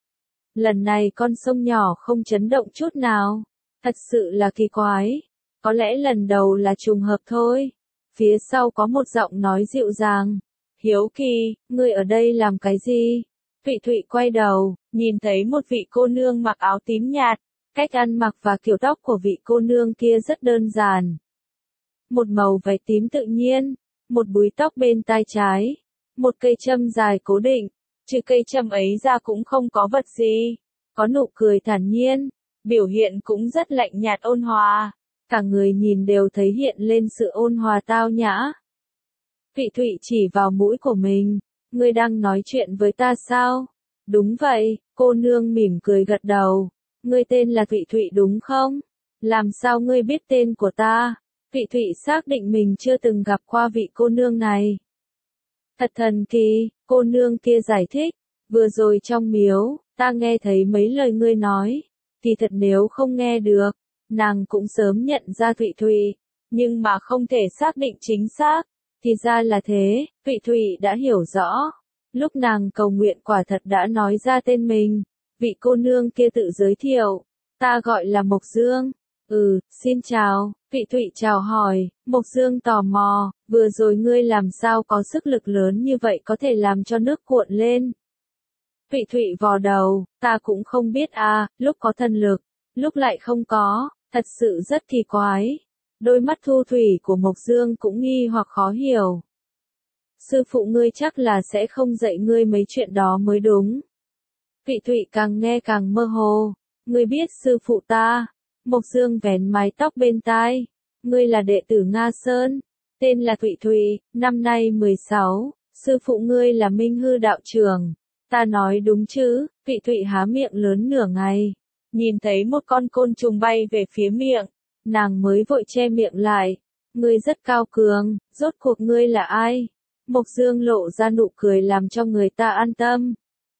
Lần này con sông nhỏ không chấn động chút nào. Thật sự là kỳ quái. Có lẽ lần đầu là trùng hợp thôi. Phía sau có một giọng nói dịu dàng. Hiếu Kỳ, ngươi ở đây làm cái gì? Thụy Thụy quay đầu, nhìn thấy một vị cô nương mặc áo tím nhạt. Cách ăn mặc và kiểu tóc của vị cô nương kia rất đơn giản. Một màu váy tím tự nhiên, một búi tóc bên tai trái, một cây châm dài cố định, trừ cây châm ấy ra cũng không có vật gì, có nụ cười thản nhiên, biểu hiện cũng rất lạnh nhạt ôn hòa, cả người nhìn đều thấy hiện lên sự ôn hòa tao nhã. Thụy Thụy chỉ vào mũi của mình, ngươi đang nói chuyện với ta sao? Đúng vậy, cô nương mỉm cười gật đầu, ngươi tên là Thụy Thụy đúng không? Làm sao ngươi biết tên của ta? Thụy Thụy xác định mình chưa từng gặp qua vị cô nương này. Thật thần kỳ, cô nương kia giải thích, vừa rồi trong miếu, ta nghe thấy mấy lời ngươi nói, thì thật nếu không nghe được, nàng cũng sớm nhận ra Thụy Thụy, nhưng mà không thể xác định chính xác, thì ra là thế, Thụy Thụy đã hiểu rõ. Lúc nàng cầu nguyện quả thật đã nói ra tên mình, vị cô nương kia tự giới thiệu, ta gọi là Mộc Dương. Ừ, xin chào, Thụy Thụy chào hỏi, Mộc Dương tò mò, vừa rồi ngươi làm sao có sức lực lớn như vậy có thể làm cho nước cuộn lên. Thụy Thụy vò đầu, ta cũng không biết à, lúc có thần lực, lúc lại không có, thật sự rất kỳ quái. Đôi mắt thu thủy của Mộc Dương cũng nghi hoặc khó hiểu. Sư phụ ngươi chắc là sẽ không dạy ngươi mấy chuyện đó mới đúng. Thụy Thụy càng nghe càng mơ hồ, ngươi biết sư phụ ta, Mộc Dương vén mái tóc bên tai. Ngươi là đệ tử Nga Sơn, tên là Thụy Thụy, năm nay mười sáu, sư phụ ngươi là Minh Hư đạo trưởng. Ta nói đúng chứ? Thụy Thụy há miệng lớn nửa ngày, nhìn thấy một con côn trùng bay về phía miệng, nàng mới vội che miệng lại. Ngươi rất cao cường, rốt cuộc ngươi là ai? Mộc Dương lộ ra nụ cười làm cho người ta an tâm.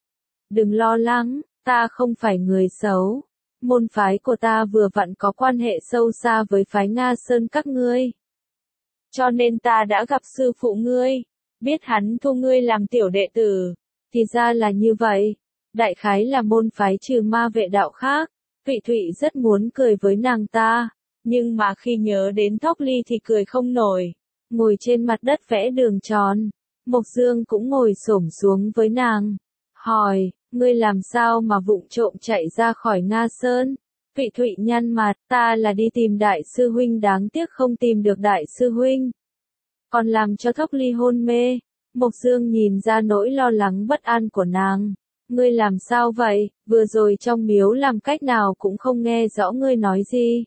Đừng lo lắng, ta không phải người xấu. Môn phái của ta vừa vặn có quan hệ sâu xa với phái Nga Sơn các ngươi. Cho nên ta đã gặp sư phụ ngươi, biết hắn thu ngươi làm tiểu đệ tử. Thì ra là như vậy, đại khái là môn phái trừ ma vệ đạo khác. Thụy Thụy rất muốn cười với nàng ta, nhưng mà khi nhớ đến Thóc Ly thì cười không nổi. Ngồi trên mặt đất vẽ đường tròn, Mộc Dương cũng ngồi xổm xuống với nàng, hỏi, ngươi làm sao mà vụng trộm chạy ra khỏi Nga Sơn? Thụy Thụy nhăn mặt, ta là đi tìm đại sư huynh, đáng tiếc không tìm được đại sư huynh. Còn làm cho Thóc Ly hôn mê. Mộc Dương nhìn ra nỗi lo lắng bất an của nàng. Ngươi làm sao vậy, vừa rồi trong miếu làm cách nào cũng không nghe rõ ngươi nói gì.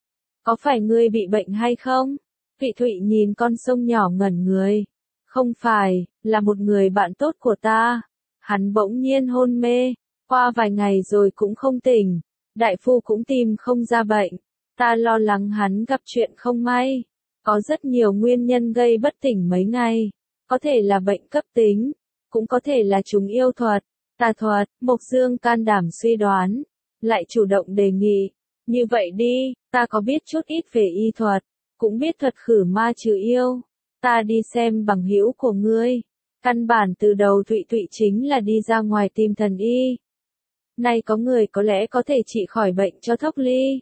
Có phải ngươi bị bệnh hay không? Thụy Thụy nhìn con sông nhỏ ngẩn người. Không phải, là một người bạn tốt của ta. Hắn bỗng nhiên hôn mê, qua vài ngày rồi cũng không tỉnh. Đại phu cũng tìm không ra bệnh. Ta lo lắng hắn gặp chuyện không may. Có rất nhiều nguyên nhân gây bất tỉnh mấy ngày. Có thể là bệnh cấp tính, cũng có thể là chúng yêu thuật, tà thuật. Mộc Dương can đảm suy đoán, lại chủ động đề nghị. Như vậy đi, ta có biết chút ít về y thuật, cũng biết thuật khử ma trừ yêu. Ta đi xem bằng hữu của ngươi. Căn bản từ đầu Thụy Thụy chính là đi ra ngoài tìm thần y. Nay có người có lẽ có thể trị khỏi bệnh cho Thóc Ly.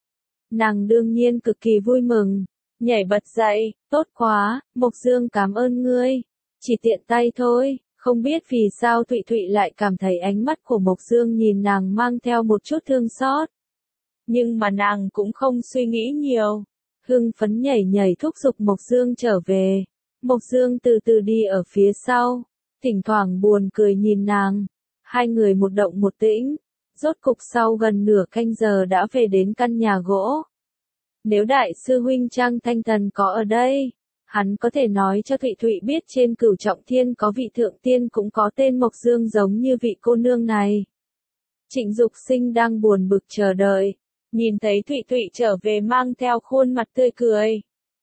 Nàng đương nhiên cực kỳ vui mừng, nhảy bật dậy, tốt quá, Mộc Dương cảm ơn ngươi. Chỉ tiện tay thôi, không biết vì sao Thụy Thụy lại cảm thấy ánh mắt của Mộc Dương nhìn nàng mang theo một chút thương xót. Nhưng mà nàng cũng không suy nghĩ nhiều. Hưng phấn nhảy nhảy thúc giục Mộc Dương trở về. Mộc Dương từ từ đi ở phía sau, thỉnh thoảng buồn cười nhìn nàng. Hai người một động một tĩnh, rốt cục sau gần nửa canh giờ đã về đến căn nhà gỗ. Nếu đại sư huynh Trang Thanh Thần có ở đây, hắn có thể nói cho Thụy Thụy biết trên Cửu Trọng Thiên có vị thượng tiên cũng có tên Mộc Dương giống như vị cô nương này. Trịnh Dục Sinh đang buồn bực chờ đợi, nhìn thấy Thụy Thụy trở về mang theo khuôn mặt tươi cười.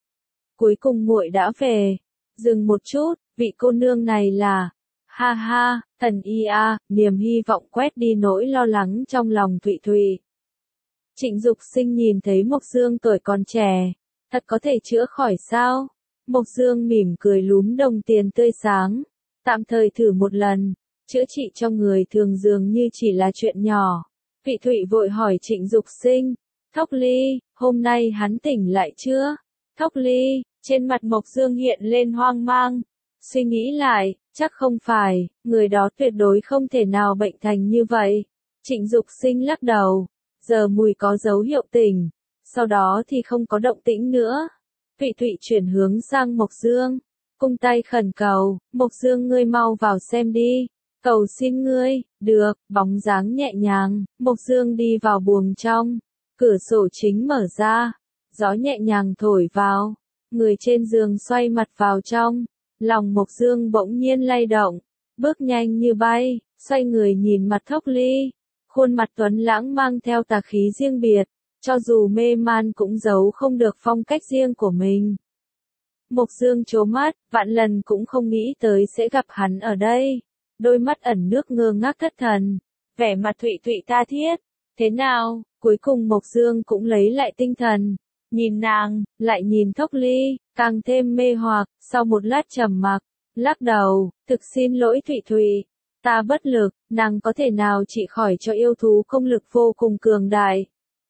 Cuối cùng muội đã về. Dừng một chút, vị cô nương này là... Ha ha, thần y a, niềm hy vọng quét đi nỗi lo lắng trong lòng Thụy Thụy. Trịnh Dục Sinh nhìn thấy Mộc Dương tuổi còn trẻ, thật có thể chữa khỏi sao? Mộc Dương mỉm cười lúm đồng tiền tươi sáng, tạm thời thử một lần, chữa trị cho người thường dường như chỉ là chuyện nhỏ. Thụy Thụy vội hỏi Trịnh Dục Sinh, Thóc Ly, hôm nay hắn tỉnh lại chưa? Thóc Ly, trên mặt Mộc Dương hiện lên hoang mang, suy nghĩ lại, chắc không phải, người đó tuyệt đối không thể nào bệnh thành như vậy. Trịnh Dục Sinh lắc đầu, giờ mùi có dấu hiệu tỉnh, sau đó thì không có động tĩnh nữa. Thụy Thụy chuyển hướng sang Mộc Dương, cung tay khẩn cầu, Mộc Dương ngươi mau vào xem đi, cầu xin ngươi. Được, bóng dáng nhẹ nhàng, Mộc Dương đi vào buồng trong, cửa sổ chính mở ra, gió nhẹ nhàng thổi vào, người trên giường xoay mặt vào trong, lòng Mộc Dương bỗng nhiên lay động, bước nhanh như bay, xoay người nhìn mặt Thóc Ly, khuôn mặt tuấn lãng mang theo tà khí riêng biệt, cho dù mê man cũng giấu không được phong cách riêng của mình. Mộc Dương trố mắt, vạn lần cũng không nghĩ tới sẽ gặp hắn ở đây. Đôi mắt ẩn nước ngơ ngác thất thần, vẻ mặt Thụy Thụy tha thiết. Thế nào? Cuối cùng Mộc Dương cũng lấy lại tinh thần, nhìn nàng, lại nhìn Thóc Ly, càng thêm mê hoặc. Sau một lát trầm mặc, lắc đầu, thực xin lỗi Thụy Thụy, ta bất lực, nàng có thể nào trị khỏi cho yêu thú công lực vô cùng cường đại.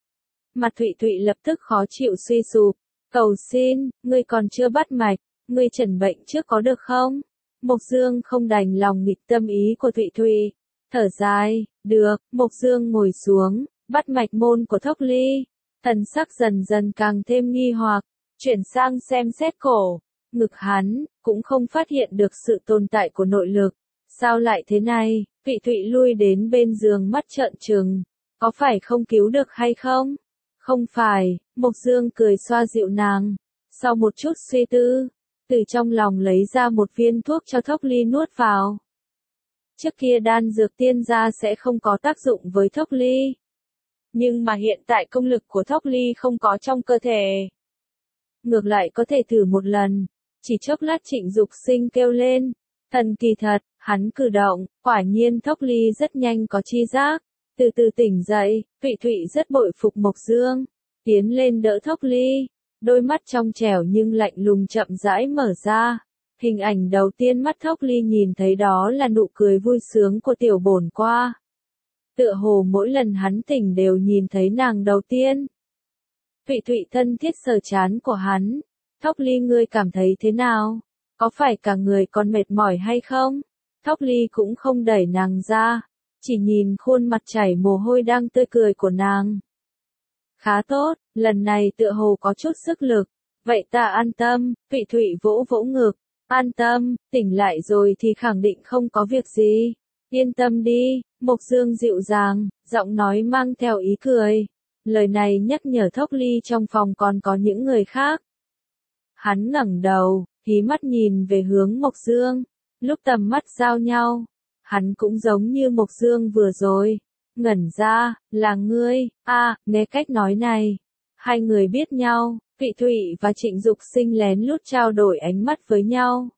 Mặt Thụy Thụy lập tức khó chịu suy sụp, cầu xin, ngươi còn chưa bắt mạch, ngươi chẩn bệnh trước có được không? Mộc Dương không đành lòng nghịch tâm ý của Thụy Thụy, thở dài, được. Mộc Dương ngồi xuống, bắt mạch môn của Thóc Ly, thần sắc dần dần càng thêm nghi hoặc, chuyển sang xem xét cổ, ngực hắn, cũng không phát hiện được sự tồn tại của nội lực. Sao lại thế này? Thụy Thụy lui đến bên giường mắt trợn trừng, có phải không cứu được hay không? Không phải, Mộc Dương cười xoa dịu nàng. Sau một chút suy tư, từ trong lòng lấy ra một viên thuốc cho Thốc Ly nuốt vào. Trước kia đan dược tiên gia sẽ không có tác dụng với Thốc Ly. Nhưng mà hiện tại công lực của Thốc Ly không có trong cơ thể. Ngược lại có thể thử một lần. Chỉ chốc lát Trịnh Dục Sinh kêu lên. Thần kỳ thật, hắn cử động, quả nhiên Thốc Ly rất nhanh có chi giác. Từ từ tỉnh dậy, Thụy Thụy rất bội phục Mộc Dương. Tiến lên đỡ Thốc Ly. Đôi mắt trong trẻo nhưng lạnh lùng chậm rãi mở ra. Hình ảnh đầu tiên mắt Thốc Ly nhìn thấy đó là nụ cười vui sướng của tiểu bổn qua. Tựa hồ mỗi lần hắn tỉnh đều nhìn thấy nàng đầu tiên. Thụy Thụy thân thiết sờ trán của hắn. Thốc Ly ngươi cảm thấy thế nào? Có phải cả người còn mệt mỏi hay không? Thốc Ly cũng không đẩy nàng ra. Chỉ nhìn khuôn mặt chảy mồ hôi đang tươi cười của nàng. Khá tốt, lần này tựa hồ có chút sức lực. Vậy ta an tâm, Thụy Thụy vỗ vỗ ngực. An tâm, tỉnh lại rồi thì khẳng định không có việc gì. Yên tâm đi, Mộc Dương dịu dàng, giọng nói mang theo ý cười. Lời này nhắc nhở Thốc Ly trong phòng còn có những người khác. Hắn ngẩng đầu, hí mắt nhìn về hướng Mộc Dương. Lúc tầm mắt giao nhau, hắn cũng giống như Mộc Dương vừa rồi. Ngẩn ra, là ngươi, a à, nghe cách nói này. Hai người biết nhau, Thụy Thụy và Trịnh Dục Sinh lén lút trao đổi ánh mắt với nhau.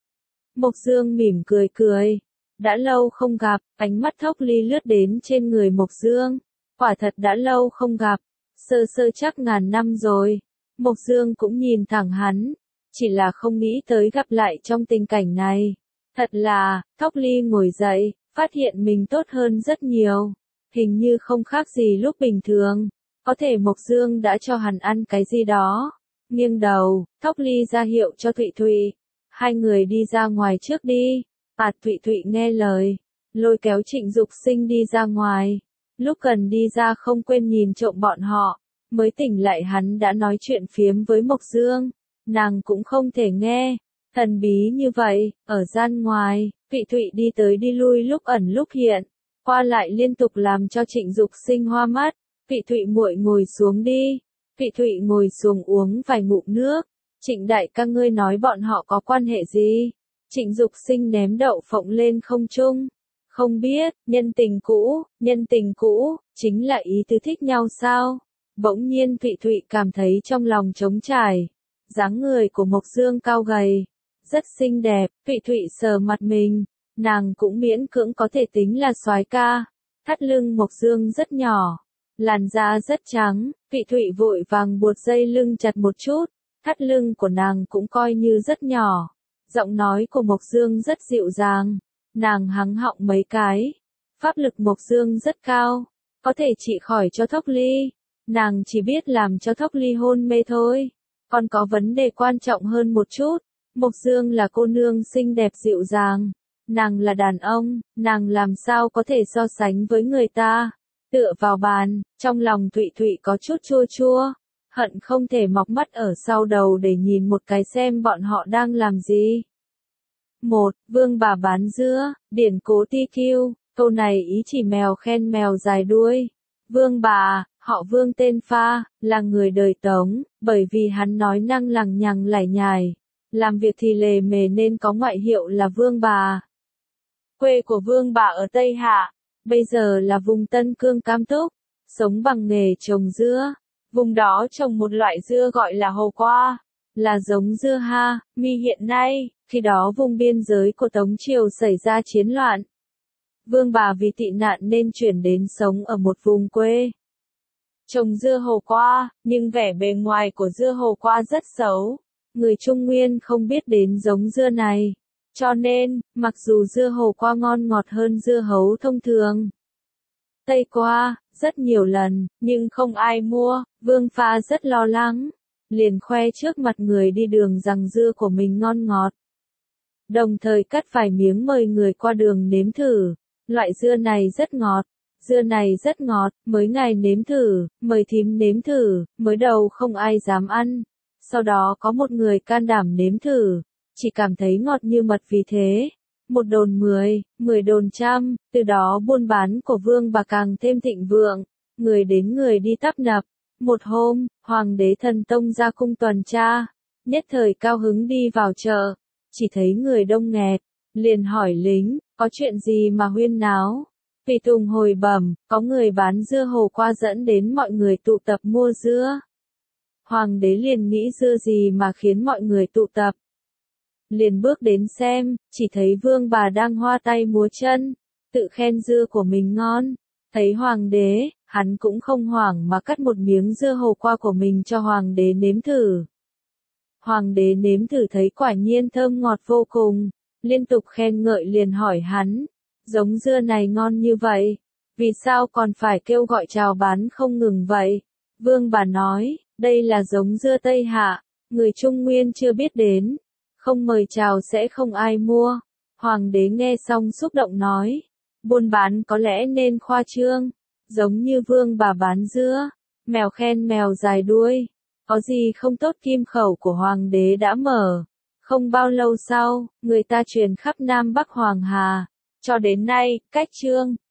Mộc Dương mỉm cười cười. Đã lâu không gặp, ánh mắt Thốc Ly lướt đến trên người Mộc Dương. Quả thật đã lâu không gặp, sơ sơ chắc ngàn năm rồi. Mộc Dương cũng nhìn thẳng hắn, chỉ là không nghĩ tới gặp lại trong tình cảnh này. Thật là, Thốc Ly ngồi dậy, phát hiện mình tốt hơn rất nhiều. Hình như không khác gì lúc bình thường. Có thể Mộc Dương đã cho hắn ăn cái gì đó. Nghiêng đầu, Thốc Ly ra hiệu cho Thụy Thụy. Hai người đi ra ngoài trước đi. À Thụy Thụy nghe lời. Lôi kéo Trịnh Dục Sinh đi ra ngoài. Lúc cần đi ra không quên nhìn trộm bọn họ. Mới tỉnh lại hắn đã nói chuyện phiếm với Mộc Dương. Nàng cũng không thể nghe. Thần bí như vậy, ở gian ngoài, Thụy Thụy đi tới đi lui lúc ẩn lúc hiện. Qua lại liên tục làm cho Trịnh Dục Sinh hoa mắt. Thụy Thụy muội ngồi xuống đi. Thụy Thụy ngồi xuống uống vài ngụm nước. Trịnh đại ca ngươi nói bọn họ có quan hệ gì? Trịnh Dục Sinh ném đậu phộng lên không trung. Không biết, nhân tình cũ, nhân tình cũ, chính là ý tứ thích nhau sao? Bỗng nhiên Thụy Thụy cảm thấy trong lòng trống trải. Dáng người của Mộc Dương cao gầy, rất xinh đẹp. Thụy Thụy sờ mặt mình, nàng cũng miễn cưỡng có thể tính là soái ca. Thắt lưng Mộc Dương rất nhỏ, làn da rất trắng. Thụy Thụy vội vàng buộc dây lưng chặt một chút. Thắt lưng của nàng cũng coi như rất nhỏ. Giọng nói của Mộc Dương rất dịu dàng. Nàng hắng họng mấy cái. Pháp lực Mộc Dương rất cao, có thể trị khỏi cho Thốc Ly. Nàng chỉ biết làm cho Thốc Ly hôn mê thôi. Còn có vấn đề quan trọng hơn một chút. Mộc Dương là cô nương xinh đẹp dịu dàng. Nàng là đàn ông, nàng làm sao có thể so sánh với người ta. Tựa vào bàn, trong lòng Thụy Thụy có chút chua chua. Hận không thể mọc mắt ở sau đầu để nhìn một cái xem bọn họ đang làm gì. Một, Vương bà bán dưa, điển cố ti kiêu, câu này ý chỉ mèo khen mèo dài đuôi. Vương bà, họ Vương tên Pha, là người đời Tống, bởi vì hắn nói năng lằng nhằng lải nhải. Làm việc thì lề mề nên có ngoại hiệu là Vương bà. Quê của Vương bà ở Tây Hạ, bây giờ là vùng Tân Cương Cam Túc, sống bằng nghề trồng dưa. Vùng đó trồng một loại dưa gọi là hồ qua, là giống dưa ha, mi hiện nay, khi đó vùng biên giới của Tống Triều xảy ra chiến loạn. Vương bà vì tị nạn nên chuyển đến sống ở một vùng quê. Trồng dưa hồ qua, nhưng vẻ bề ngoài của dưa hồ qua rất xấu. Người Trung Nguyên không biết đến giống dưa này. Cho nên, mặc dù dưa hồ qua ngon ngọt hơn dưa hấu thông thường. Tây qua, rất nhiều lần, nhưng không ai mua. Vương Pha rất lo lắng. Liền khoe trước mặt người đi đường rằng dưa của mình ngon ngọt. Đồng thời cắt vài miếng mời người qua đường nếm thử. Loại dưa này rất ngọt. Dưa này rất ngọt, mới ngài nếm thử, mời thím nếm thử. Mới đầu không ai dám ăn. Sau đó có một người can đảm nếm thử. Chỉ cảm thấy ngọt như mật vì thế. Một đồn mười, mười đồn trăm, từ đó buôn bán của Vương bà càng thêm thịnh vượng. Người đến người đi tấp nập. Một hôm, Hoàng đế Thần Tông ra cung tuần tra, nhất thời cao hứng đi vào chợ, chỉ thấy người đông nghẹt, liền hỏi lính, có chuyện gì mà huyên náo? Tùy tùng hồi bẩm, có người bán dưa hấu qua dẫn đến mọi người tụ tập mua dưa. Hoàng đế liền nghĩ dưa gì mà khiến mọi người tụ tập. Liền bước đến xem, chỉ thấy vương bà đang hoa tay múa chân, tự khen dưa của mình ngon. Thấy hoàng đế, hắn cũng không hoảng mà cắt một miếng dưa hấu qua của mình cho hoàng đế nếm thử. Hoàng đế nếm thử thấy quả nhiên thơm ngọt vô cùng, liên tục khen ngợi liền hỏi hắn, giống dưa này ngon như vậy, vì sao còn phải kêu gọi chào bán không ngừng vậy? Vương bà nói, đây là giống dưa Tây Hạ, người Trung Nguyên chưa biết đến, không mời chào sẽ không ai mua. Hoàng đế nghe xong xúc động nói, buôn bán có lẽ nên khoa trương, giống như vương bà bán dưa, mèo khen mèo dài đuôi, có gì không tốt. Kim khẩu của hoàng đế đã mở, không bao lâu sau, người ta truyền khắp Nam Bắc Hoàng Hà, cho đến nay, cách chương